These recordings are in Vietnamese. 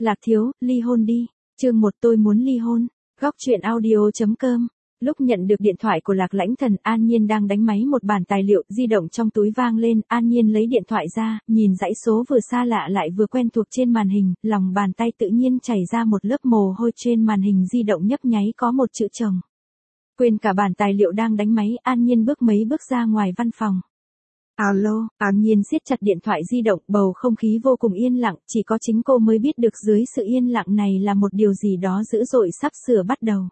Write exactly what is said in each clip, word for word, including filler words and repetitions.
Lạc thiếu, ly hôn đi. Chương một tôi muốn ly hôn. Góc truyện audio.com. Lúc nhận được điện thoại của Lạc Lãnh Thần, An Nhiên đang đánh máy một bản tài liệu, di động trong túi vang lên, An Nhiên lấy điện thoại ra, nhìn dãy số vừa xa lạ lại vừa quen thuộc trên màn hình, lòng bàn tay tự nhiên chảy ra một lớp mồ hôi, trên màn hình di động nhấp nháy có một chữ chồng. Quên cả bản tài liệu đang đánh máy, An Nhiên bước mấy bước ra ngoài văn phòng. Alo, An Nhiên siết chặt điện thoại di động, bầu không khí vô cùng yên lặng, chỉ có chính cô mới biết được dưới sự yên lặng này là một điều gì đó dữ dội sắp sửa bắt đầu.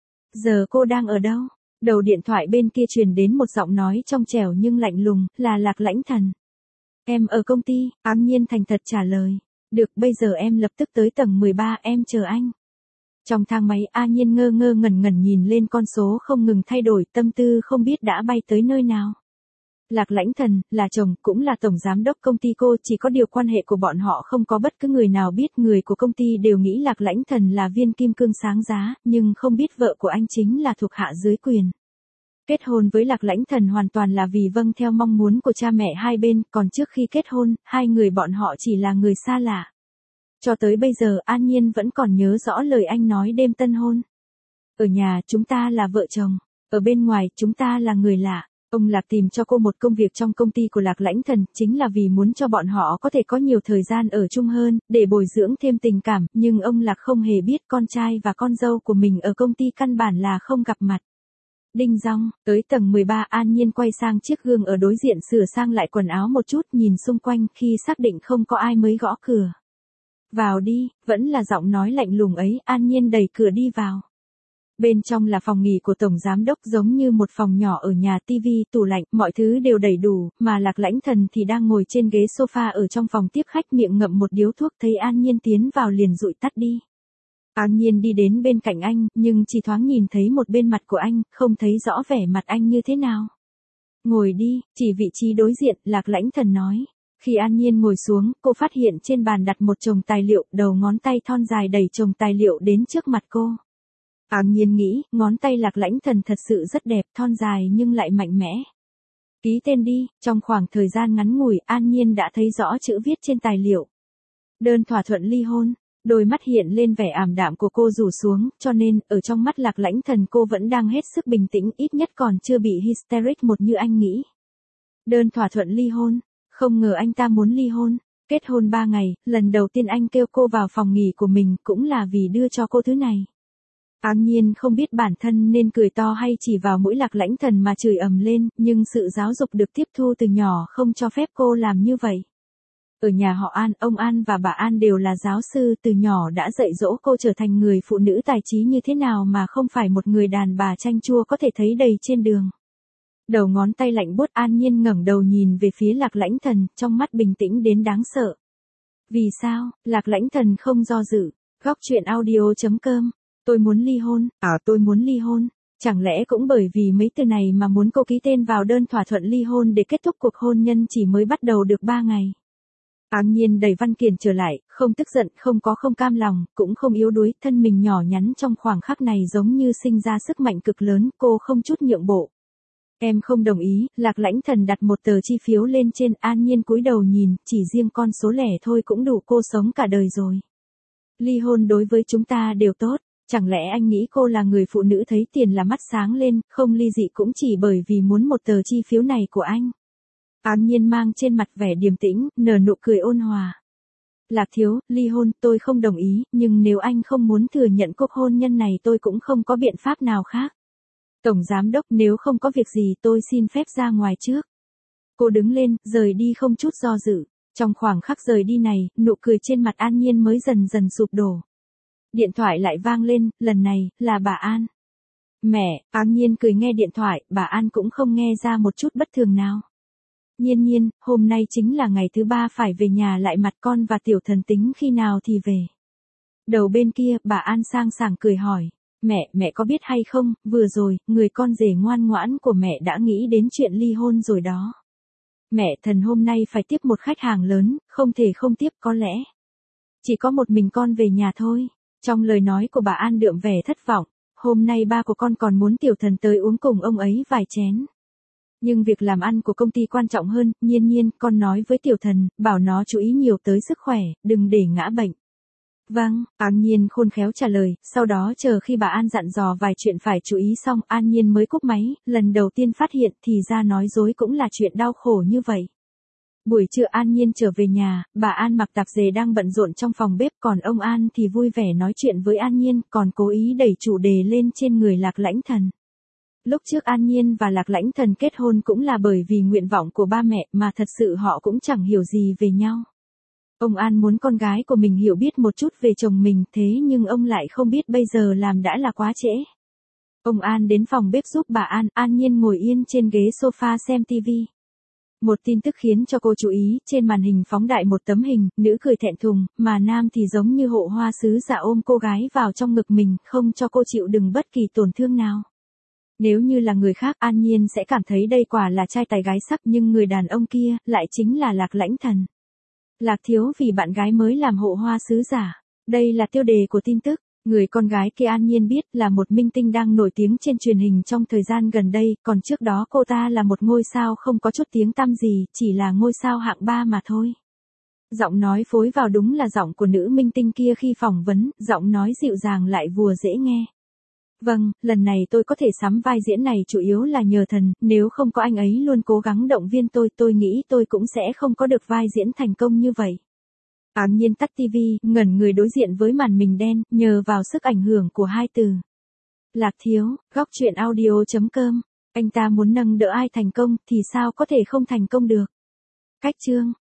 Giờ cô đang ở đâu? Đầu điện thoại bên kia truyền đến một giọng nói trong trẻo nhưng lạnh lùng, là Lạc Lãnh Thần. Em ở công ty, An Nhiên thành thật trả lời. Được, bây giờ em lập tức tới tầng mười ba, em chờ anh. Trong thang máy, An Nhiên ngơ ngơ ngẩn ngẩn nhìn lên con số không ngừng thay đổi, tâm tư không biết đã bay tới nơi nào. Lạc Lãnh Thần, là chồng, cũng là tổng giám đốc công ty cô, chỉ có điều quan hệ của bọn họ không có bất cứ người nào biết, người của công ty đều nghĩ Lạc Lãnh Thần là viên kim cương sáng giá, nhưng không biết vợ của anh chính là thuộc hạ dưới quyền. Kết hôn với Lạc Lãnh Thần hoàn toàn là vì vâng theo mong muốn của cha mẹ hai bên, còn trước khi kết hôn, hai người bọn họ chỉ là người xa lạ. Cho tới bây giờ An Nhiên vẫn còn nhớ rõ lời anh nói đêm tân hôn. Ở nhà chúng ta là vợ chồng, ở bên ngoài chúng ta là người lạ. Ông Lạc tìm cho cô một công việc trong công ty của Lạc Lãnh Thần, chính là vì muốn cho bọn họ có thể có nhiều thời gian ở chung hơn, để bồi dưỡng thêm tình cảm, nhưng ông Lạc không hề biết con trai và con dâu của mình ở công ty căn bản là không gặp mặt. Đinh dong, tới tầng mười ba, An Nhiên quay sang chiếc gương ở đối diện sửa sang lại quần áo một chút, nhìn xung quanh, khi xác định không có ai mới gõ cửa. Vào đi, vẫn là giọng nói lạnh lùng ấy, An Nhiên đẩy cửa đi vào. Bên trong là phòng nghỉ của tổng giám đốc, giống như một phòng nhỏ ở nhà, tivi, tủ lạnh, mọi thứ đều đầy đủ, mà Lạc Lãnh Thần thì đang ngồi trên ghế sofa ở trong phòng tiếp khách, miệng ngậm một điếu thuốc, thấy An Nhiên tiến vào liền dụi tắt đi. An Nhiên đi đến bên cạnh anh, nhưng chỉ thoáng nhìn thấy một bên mặt của anh, không thấy rõ vẻ mặt anh như thế nào. Ngồi đi, chỉ vị trí đối diện, Lạc Lãnh Thần nói. Khi An Nhiên ngồi xuống, cô phát hiện trên bàn đặt một chồng tài liệu, đầu ngón tay thon dài đẩy chồng tài liệu đến trước mặt cô. An Nhiên nghĩ, ngón tay Lạc Lãnh Thần thật sự rất đẹp, thon dài nhưng lại mạnh mẽ. Ký tên đi, trong khoảng thời gian ngắn ngủi, An Nhiên đã thấy rõ chữ viết trên tài liệu. Đơn thỏa thuận ly hôn, đôi mắt hiện lên vẻ ảm đạm của cô rủ xuống, cho nên, ở trong mắt Lạc Lãnh Thần cô vẫn đang hết sức bình tĩnh, ít nhất còn chưa bị hysteric một như anh nghĩ. Đơn thỏa thuận ly hôn, không ngờ anh ta muốn ly hôn. Kết hôn ba ngày, lần đầu tiên anh kêu cô vào phòng nghỉ của mình cũng là vì đưa cho cô thứ này. An Nhiên không biết bản thân nên cười to hay chỉ vào mũi Lạc Lãnh Thần mà chửi ầm lên, nhưng sự giáo dục được tiếp thu từ nhỏ không cho phép cô làm như vậy. Ở nhà họ An, ông An và bà An đều là giáo sư, từ nhỏ đã dạy dỗ cô trở thành người phụ nữ tài trí như thế nào mà không phải một người đàn bà chanh chua có thể thấy đầy trên đường. Đầu ngón tay lạnh buốt, An Nhiên ngẩng đầu nhìn về phía Lạc Lãnh Thần, trong mắt bình tĩnh đến đáng sợ. Vì sao? Lạc Lãnh Thần không do dự. Góc truyện audio.com. Tôi muốn ly hôn, à tôi muốn ly hôn. Chẳng lẽ cũng bởi vì mấy từ này mà muốn cô ký tên vào đơn thỏa thuận ly hôn để kết thúc cuộc hôn nhân chỉ mới bắt đầu được ba ngày. An Nhiên đẩy văn kiện trở lại, không tức giận, không có không cam lòng, cũng không yếu đuối, thân mình nhỏ nhắn trong khoảng khắc này giống như sinh ra sức mạnh cực lớn, cô không chút nhượng bộ. Em không đồng ý, Lạc Lãnh Thần đặt một tờ chi phiếu lên trên, An Nhiên cúi đầu nhìn, chỉ riêng con số lẻ thôi cũng đủ cô sống cả đời rồi. Ly hôn đối với chúng ta đều tốt. Chẳng lẽ anh nghĩ cô là người phụ nữ thấy tiền là mắt sáng lên, không ly dị cũng chỉ bởi vì muốn một tờ chi phiếu này của anh. An Nhiên mang trên mặt vẻ điềm tĩnh, nở nụ cười ôn hòa. Lạc thiếu, ly hôn, tôi không đồng ý, nhưng nếu anh không muốn thừa nhận cuộc hôn nhân này tôi cũng không có biện pháp nào khác. Tổng giám đốc, nếu không có việc gì tôi xin phép ra ngoài trước. Cô đứng lên, rời đi không chút do dự. Trong khoảng khắc rời đi này, nụ cười trên mặt An Nhiên mới dần dần sụp đổ. Điện thoại lại vang lên, lần này, là bà An. Mẹ, An Nhiên cười nghe điện thoại, bà An cũng không nghe ra một chút bất thường nào. Nhiên Nhiên, hôm nay chính là ngày thứ ba phải về nhà lại mặt con và tiểu thần tính khi nào thì về. Đầu bên kia, bà An sang sảng cười hỏi. Mẹ, mẹ có biết hay không, vừa rồi, người con rể ngoan ngoãn của mẹ đã nghĩ đến chuyện ly hôn rồi đó. Mẹ, thần hôm nay phải tiếp một khách hàng lớn, không thể không tiếp, có lẽ. Chỉ có một mình con về nhà thôi. Trong lời nói của bà An đượm vẻ thất vọng, hôm nay ba của con còn muốn tiểu thần tới uống cùng ông ấy vài chén. Nhưng việc làm ăn của công ty quan trọng hơn, Nhiên Nhiên, con nói với tiểu thần, bảo nó chú ý nhiều tới sức khỏe, đừng để ngã bệnh. Vâng, An Nhiên khôn khéo trả lời, sau đó chờ khi bà An dặn dò vài chuyện phải chú ý xong, An Nhiên mới cúp máy, lần đầu tiên phát hiện thì ra nói dối cũng là chuyện đau khổ như vậy. Buổi trưa An Nhiên trở về nhà, bà An mặc tạp dề đang bận rộn trong phòng bếp, còn ông An thì vui vẻ nói chuyện với An Nhiên, còn cố ý đẩy chủ đề lên trên người Lạc Lãnh Thần. Lúc trước An Nhiên và Lạc Lãnh Thần kết hôn cũng là bởi vì nguyện vọng của ba mẹ, mà thật sự họ cũng chẳng hiểu gì về nhau. Ông An muốn con gái của mình hiểu biết một chút về chồng mình, thế nhưng ông lại không biết bây giờ làm đã là quá trễ. Ông An đến phòng bếp giúp bà An, An Nhiên ngồi yên trên ghế sofa xem tivi. Một tin tức khiến cho cô chú ý, trên màn hình phóng đại một tấm hình, nữ cười thẹn thùng, mà nam thì giống như hộ hoa sứ giả ôm cô gái vào trong ngực mình, không cho cô chịu đựng bất kỳ tổn thương nào. Nếu như là người khác, An Nhiên sẽ cảm thấy đây quả là trai tài gái sắc, nhưng người đàn ông kia, lại chính là Lạc Lãnh Thần. Lạc thiếu vì bạn gái mới làm hộ hoa sứ giả. Đây là tiêu đề của tin tức. Người con gái kia An Nhiên biết là một minh tinh đang nổi tiếng trên truyền hình trong thời gian gần đây, còn trước đó cô ta là một ngôi sao không có chút tiếng tăm gì, chỉ là ngôi sao hạng ba mà thôi. Giọng nói phối vào đúng là giọng của nữ minh tinh kia khi phỏng vấn, giọng nói dịu dàng lại vừa dễ nghe. Vâng, lần này tôi có thể sắm vai diễn này chủ yếu là nhờ thần, nếu không có anh ấy luôn cố gắng động viên tôi, tôi nghĩ tôi cũng sẽ không có được vai diễn thành công như vậy. An Nhiên tắt tivi, ngẩn người đối diện với màn mình đen, nhờ vào sức ảnh hưởng của hai từ. Lạc thiếu, góc truyện audio chấm com. Anh ta muốn nâng đỡ ai thành công, thì sao có thể không thành công được. Cách chương.